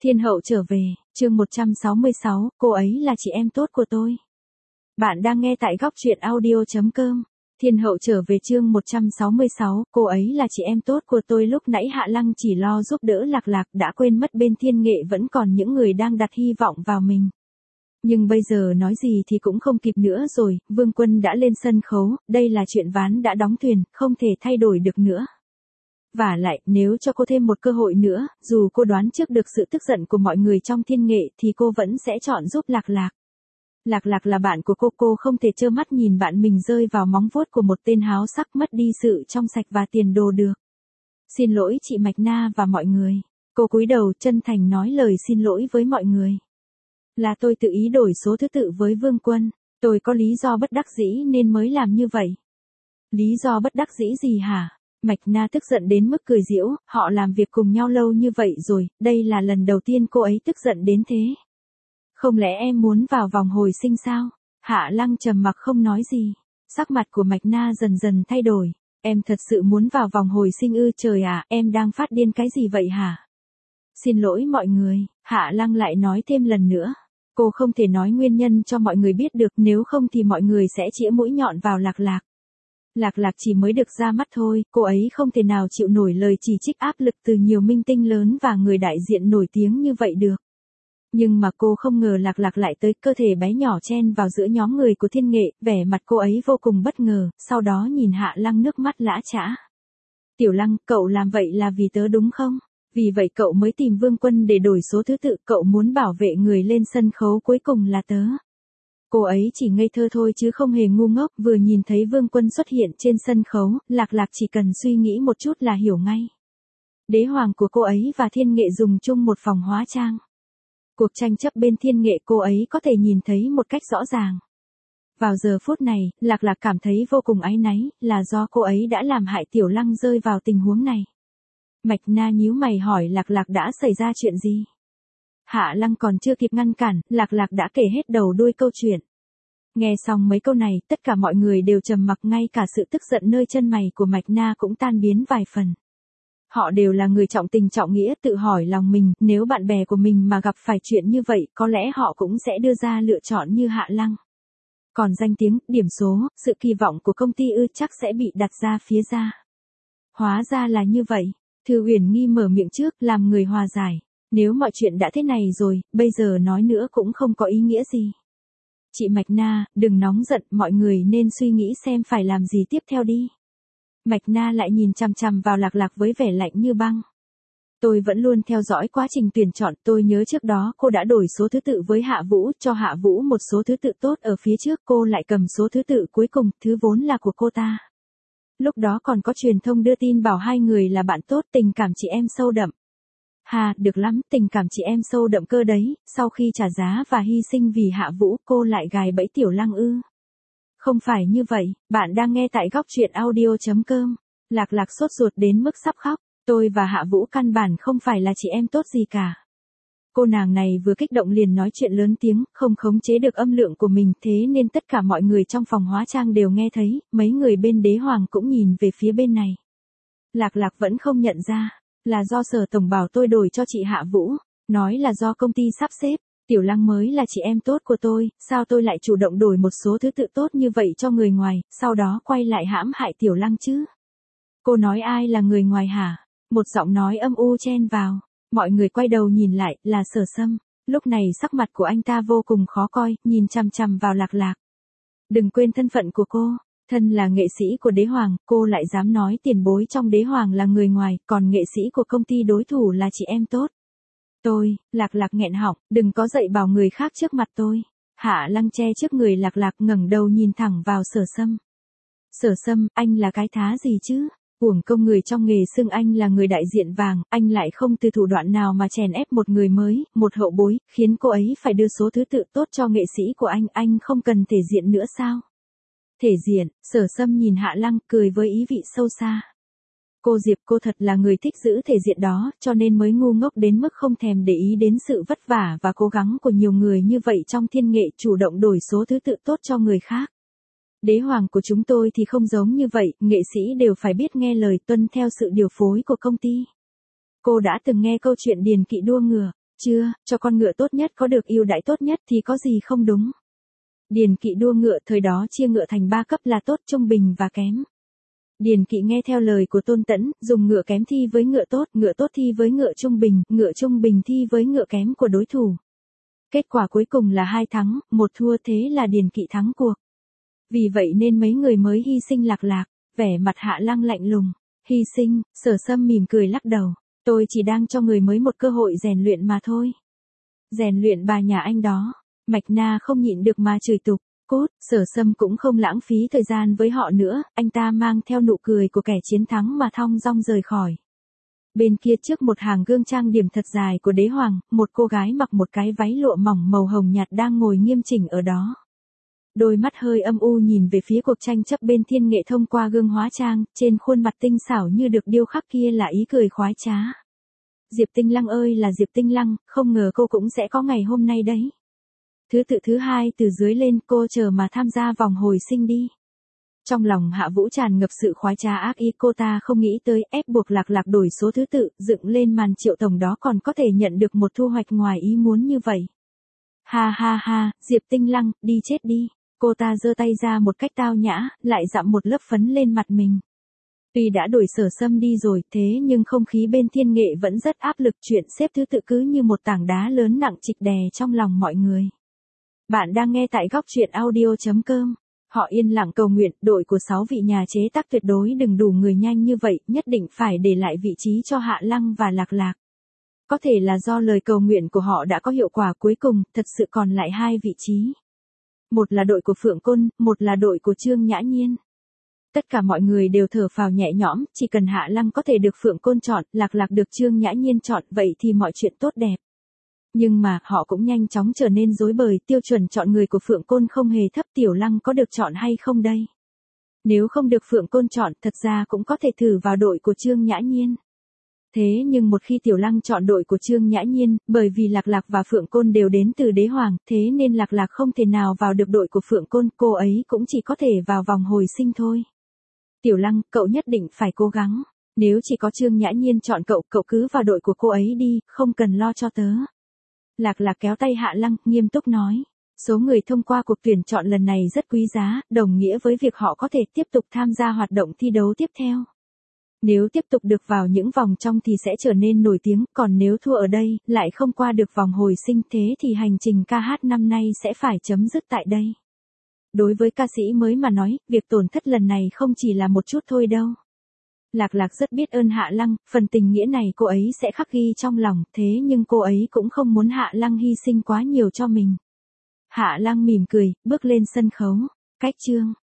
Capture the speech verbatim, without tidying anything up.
Thiên hậu trở về, chương một trăm sáu mươi sáu, cô ấy là chị em tốt của tôi. Bạn đang nghe tại góc truyện audio.com. Thiên hậu trở về chương một trăm sáu mươi sáu, cô ấy là chị em tốt của tôi. Lúc nãy Hạ Lăng chỉ lo giúp đỡ Lạc Lạc, đã quên mất bên Thiên Nghệ vẫn còn những người đang đặt hy vọng vào mình. Nhưng bây giờ nói gì thì cũng không kịp nữa rồi, Vương Quân đã lên sân khấu, đây là chuyện ván đã đóng thuyền, không thể thay đổi được nữa. Vả lại, nếu cho cô thêm một cơ hội nữa, dù cô đoán trước được sự tức giận của mọi người trong Thiên Nghệ thì cô vẫn sẽ chọn giúp Lạc Lạc. Lạc Lạc là bạn của cô, cô không thể trơ mắt nhìn bạn mình rơi vào móng vuốt của một tên háo sắc, mất đi sự trong sạch và tiền đồ được. Xin lỗi chị Mạch Na và mọi người. Cô cúi đầu chân thành nói lời xin lỗi với mọi người. Là tôi tự ý đổi số thứ tự với Vương Quân, tôi có lý do bất đắc dĩ nên mới làm như vậy. Lý do bất đắc dĩ gì hả? Mạch Na tức giận đến mức cười giễu, họ làm việc cùng nhau lâu như vậy rồi, đây là lần đầu tiên cô ấy tức giận đến thế. Không lẽ em muốn vào vòng hồi sinh sao? Hạ Lăng trầm mặc không nói gì. Sắc mặt của Mạch Na dần dần thay đổi. Em thật sự muốn vào vòng hồi sinh ư? Trời à, em đang phát điên cái gì vậy hả? Xin lỗi mọi người, Hạ Lăng lại nói thêm lần nữa. Cô không thể nói nguyên nhân cho mọi người biết được, nếu không thì mọi người sẽ chĩa mũi nhọn vào Lạc Lạc. Lạc Lạc chỉ mới được ra mắt thôi, cô ấy không thể nào chịu nổi lời chỉ trích áp lực từ nhiều minh tinh lớn và người đại diện nổi tiếng như vậy được. Nhưng mà cô không ngờ Lạc Lạc lại tới, cơ thể bé nhỏ chen vào giữa nhóm người của Thiên Nghệ, vẻ mặt cô ấy vô cùng bất ngờ, sau đó nhìn Hạ Lăng nước mắt lã chã. Tiểu Lăng, cậu làm vậy là vì tớ đúng không? Vì vậy cậu mới tìm Vương Quân để đổi số thứ tự, cậu muốn bảo vệ người lên sân khấu cuối cùng là tớ. Cô ấy chỉ ngây thơ thôi chứ không hề ngu ngốc, vừa nhìn thấy Vương Quân xuất hiện trên sân khấu, Lạc Lạc chỉ cần suy nghĩ một chút là hiểu ngay. Đế hoàng của cô ấy và Thiên Nghệ dùng chung một phòng hóa trang. Cuộc tranh chấp bên Thiên Nghệ cô ấy có thể nhìn thấy một cách rõ ràng. Vào giờ phút này, Lạc Lạc cảm thấy vô cùng áy náy, là do cô ấy đã làm hại Tiểu Lăng rơi vào tình huống này. Mạch Na nhíu mày hỏi Lạc Lạc đã xảy ra chuyện gì? Hạ Lăng còn chưa kịp ngăn cản, Lạc Lạc đã kể hết đầu đuôi câu chuyện. Nghe xong mấy câu này, tất cả mọi người đều trầm mặc, ngay cả sự tức giận nơi chân mày của Mạch Na cũng tan biến vài phần. Họ đều là người trọng tình trọng nghĩa, tự hỏi lòng mình, nếu bạn bè của mình mà gặp phải chuyện như vậy, có lẽ họ cũng sẽ đưa ra lựa chọn như Hạ Lăng. Còn danh tiếng, điểm số, sự kỳ vọng của công ty ư, chắc sẽ bị đặt ra phía ra. Hóa ra là như vậy. Thư Uyển Nghi mở miệng trước, làm người hòa giải. Nếu mọi chuyện đã thế này rồi, bây giờ nói nữa cũng không có ý nghĩa gì. Chị Mạch Na, đừng nóng giận, mọi người nên suy nghĩ xem phải làm gì tiếp theo đi. Mạch Na lại nhìn chằm chằm vào Lạc Lạc với vẻ lạnh như băng. Tôi vẫn luôn theo dõi quá trình tuyển chọn, tôi nhớ trước đó cô đã đổi số thứ tự với Hạ Vũ, cho Hạ Vũ một số thứ tự tốt ở phía trước, cô lại cầm số thứ tự cuối cùng, thứ vốn là của cô ta. Lúc đó còn có truyền thông đưa tin bảo hai người là bạn tốt, tình cảm chị em sâu đậm. Hà, được lắm, tình cảm chị em sâu đậm cơ đấy, sau khi trả giá và hy sinh vì Hạ Vũ, cô lại gài bẫy Tiểu Lăng ư? Không phải như vậy, bạn đang nghe tại góc truyện audio.com. Lạc Lạc sốt ruột đến mức sắp khóc, tôi và Hạ Vũ căn bản không phải là chị em tốt gì cả. Cô nàng này vừa kích động liền nói chuyện lớn tiếng, không khống chế được âm lượng của mình, thế nên tất cả mọi người trong phòng hóa trang đều nghe thấy, mấy người bên đế hoàng cũng nhìn về phía bên này. Lạc Lạc vẫn không nhận ra, là do Sở Tổng bảo tôi đổi cho chị Hạ Vũ, nói là do công ty sắp xếp, Tiểu Lăng mới là chị em tốt của tôi, sao tôi lại chủ động đổi một số thứ tự tốt như vậy cho người ngoài, sau đó quay lại hãm hại Tiểu Lăng chứ? Cô nói ai là người ngoài hả? Một giọng nói âm u chen vào. Mọi người quay đầu nhìn lại, là Sở Sâm. Lúc này sắc mặt của anh ta vô cùng khó coi, nhìn chằm chằm vào Lạc Lạc. Đừng quên thân phận của cô, thân là nghệ sĩ của đế hoàng, cô lại dám nói tiền bối trong đế hoàng là người ngoài, còn nghệ sĩ của công ty đối thủ là chị em tốt. Tôi, Lạc Lạc nghẹn họng, đừng có dạy bảo người khác trước mặt tôi. Hạ Lăng che trước người Lạc Lạc, ngẩng đầu nhìn thẳng vào Sở Sâm. Sở Sâm, anh là cái thá gì chứ? Uổng công người trong nghề xưng anh là người đại diện vàng, anh lại không từ thủ đoạn nào mà chèn ép một người mới, một hậu bối, khiến cô ấy phải đưa số thứ tự tốt cho nghệ sĩ của anh, anh không cần thể diện nữa sao? Thể diện, Sở Sâm nhìn Hạ Lăng, cười với ý vị sâu xa. Cô Diệp, cô thật là người thích giữ thể diện đó, cho nên mới ngu ngốc đến mức không thèm để ý đến sự vất vả và cố gắng của nhiều người như vậy trong Thiên Nghệ, chủ động đổi số thứ tự tốt cho người khác. Đế hoàng của chúng tôi thì không giống như vậy, nghệ sĩ đều phải biết nghe lời, tuân theo sự điều phối của công ty. Cô đã từng nghe câu chuyện điền kỵ đua ngựa, chưa, cho con ngựa tốt nhất có được ưu đãi tốt nhất thì có gì không đúng. Điền Kỵ đua ngựa thời đó chia ngựa thành ba cấp là tốt, trung bình và kém. Điền Kỵ nghe theo lời của Tôn Tẫn, dùng ngựa kém thi với ngựa tốt, ngựa tốt thi với ngựa trung bình, ngựa trung bình thi với ngựa kém của đối thủ. Kết quả cuối cùng là hai thắng, một thua, thế là Điền Kỵ thắng cuộc. Vì vậy nên mấy người mới hy sinh Lạc Lạc, vẻ mặt Hạ Lăng lạnh lùng. Hy sinh, Sở Sâm mỉm cười lắc đầu, tôi chỉ đang cho người mới một cơ hội rèn luyện mà thôi. Rèn luyện bà nhà anh đó. Mạch Na không nhịn được mà chửi tục. Cút, Sở Sâm cũng không lãng phí thời gian với họ nữa, anh ta mang theo nụ cười của kẻ chiến thắng mà thong dong rời khỏi. Bên kia trước một hàng gương trang điểm thật dài của đế hoàng, một cô gái mặc một cái váy lụa mỏng màu hồng nhạt đang ngồi nghiêm chỉnh ở đó. Đôi mắt hơi âm u nhìn về phía cuộc tranh chấp bên thiên nghệ thông qua gương hóa trang, trên khuôn mặt tinh xảo như được điêu khắc kia là ý cười khoái trá. Diệp Tinh Lăng ơi là Diệp Tinh Lăng, không ngờ cô cũng sẽ có ngày hôm nay đấy. Thứ tự thứ hai từ dưới lên, cô chờ mà tham gia vòng hồi sinh đi. Trong lòng Hạ Vũ tràn ngập sự khoái trá ác ý, cô ta không nghĩ tới ép buộc Lạc Lạc đổi số thứ tự, dựng lên màn triệu tổng đó còn có thể nhận được một thu hoạch ngoài ý muốn như vậy. Ha ha ha, Diệp Tinh Lăng, đi chết đi. Cô ta giơ tay ra một cách tao nhã, lại dặm một lớp phấn lên mặt mình. Tuy đã đổi Sở Sâm đi rồi, thế nhưng không khí bên thiên nghệ vẫn rất áp lực, chuyện xếp thứ tự cứ như một tảng đá lớn nặng trịch đè trong lòng mọi người. Bạn đang nghe tại góc truyện audio chấm com. Họ yên lặng cầu nguyện, đội của sáu vị nhà chế tác tuyệt đối đừng đủ người nhanh như vậy, nhất định phải để lại vị trí cho Hạ Lăng và Lạc Lạc. Có thể là do lời cầu nguyện của họ đã có hiệu quả, cuối cùng, thật sự còn lại hai vị trí. Một là đội của Phượng Côn, một là đội của Trương Nhã Nhiên. Tất cả mọi người đều thở phào nhẹ nhõm, chỉ cần Hạ Lăng có thể được Phượng Côn chọn, Lạc Lạc được Trương Nhã Nhiên chọn, vậy thì mọi chuyện tốt đẹp. Nhưng mà, họ cũng nhanh chóng trở nên rối bời, tiêu chuẩn chọn người của Phượng Côn không hề thấp, Tiểu Lăng có được chọn hay không đây? Nếu không được Phượng Côn chọn, thật ra cũng có thể thử vào đội của Trương Nhã Nhiên. Thế nhưng một khi Tiểu Lăng chọn đội của Trương Nhã Nhiên, bởi vì Lạc Lạc và Phượng Côn đều đến từ đế hoàng, thế nên Lạc Lạc không thể nào vào được đội của Phượng Côn, cô ấy cũng chỉ có thể vào vòng hồi sinh thôi. Tiểu Lăng, cậu nhất định phải cố gắng. Nếu chỉ có Trương Nhã Nhiên chọn cậu, cậu cứ vào đội của cô ấy đi, không cần lo cho tớ. Lạc Lạc kéo tay Hạ Lăng, nghiêm túc nói. Số người thông qua cuộc tuyển chọn lần này rất quý giá, đồng nghĩa với việc họ có thể tiếp tục tham gia hoạt động thi đấu tiếp theo. Nếu tiếp tục được vào những vòng trong thì sẽ trở nên nổi tiếng, còn nếu thua ở đây, lại không qua được vòng hồi sinh, thế thì hành trình ca hát năm nay sẽ phải chấm dứt tại đây. Đối với ca sĩ mới mà nói, việc tổn thất lần này không chỉ là một chút thôi đâu. Lạc Lạc rất biết ơn Hạ Lăng, phần tình nghĩa này cô ấy sẽ khắc ghi trong lòng, thế nhưng cô ấy cũng không muốn Hạ Lăng hy sinh quá nhiều cho mình. Hạ Lăng mỉm cười, bước lên sân khấu. Cách chương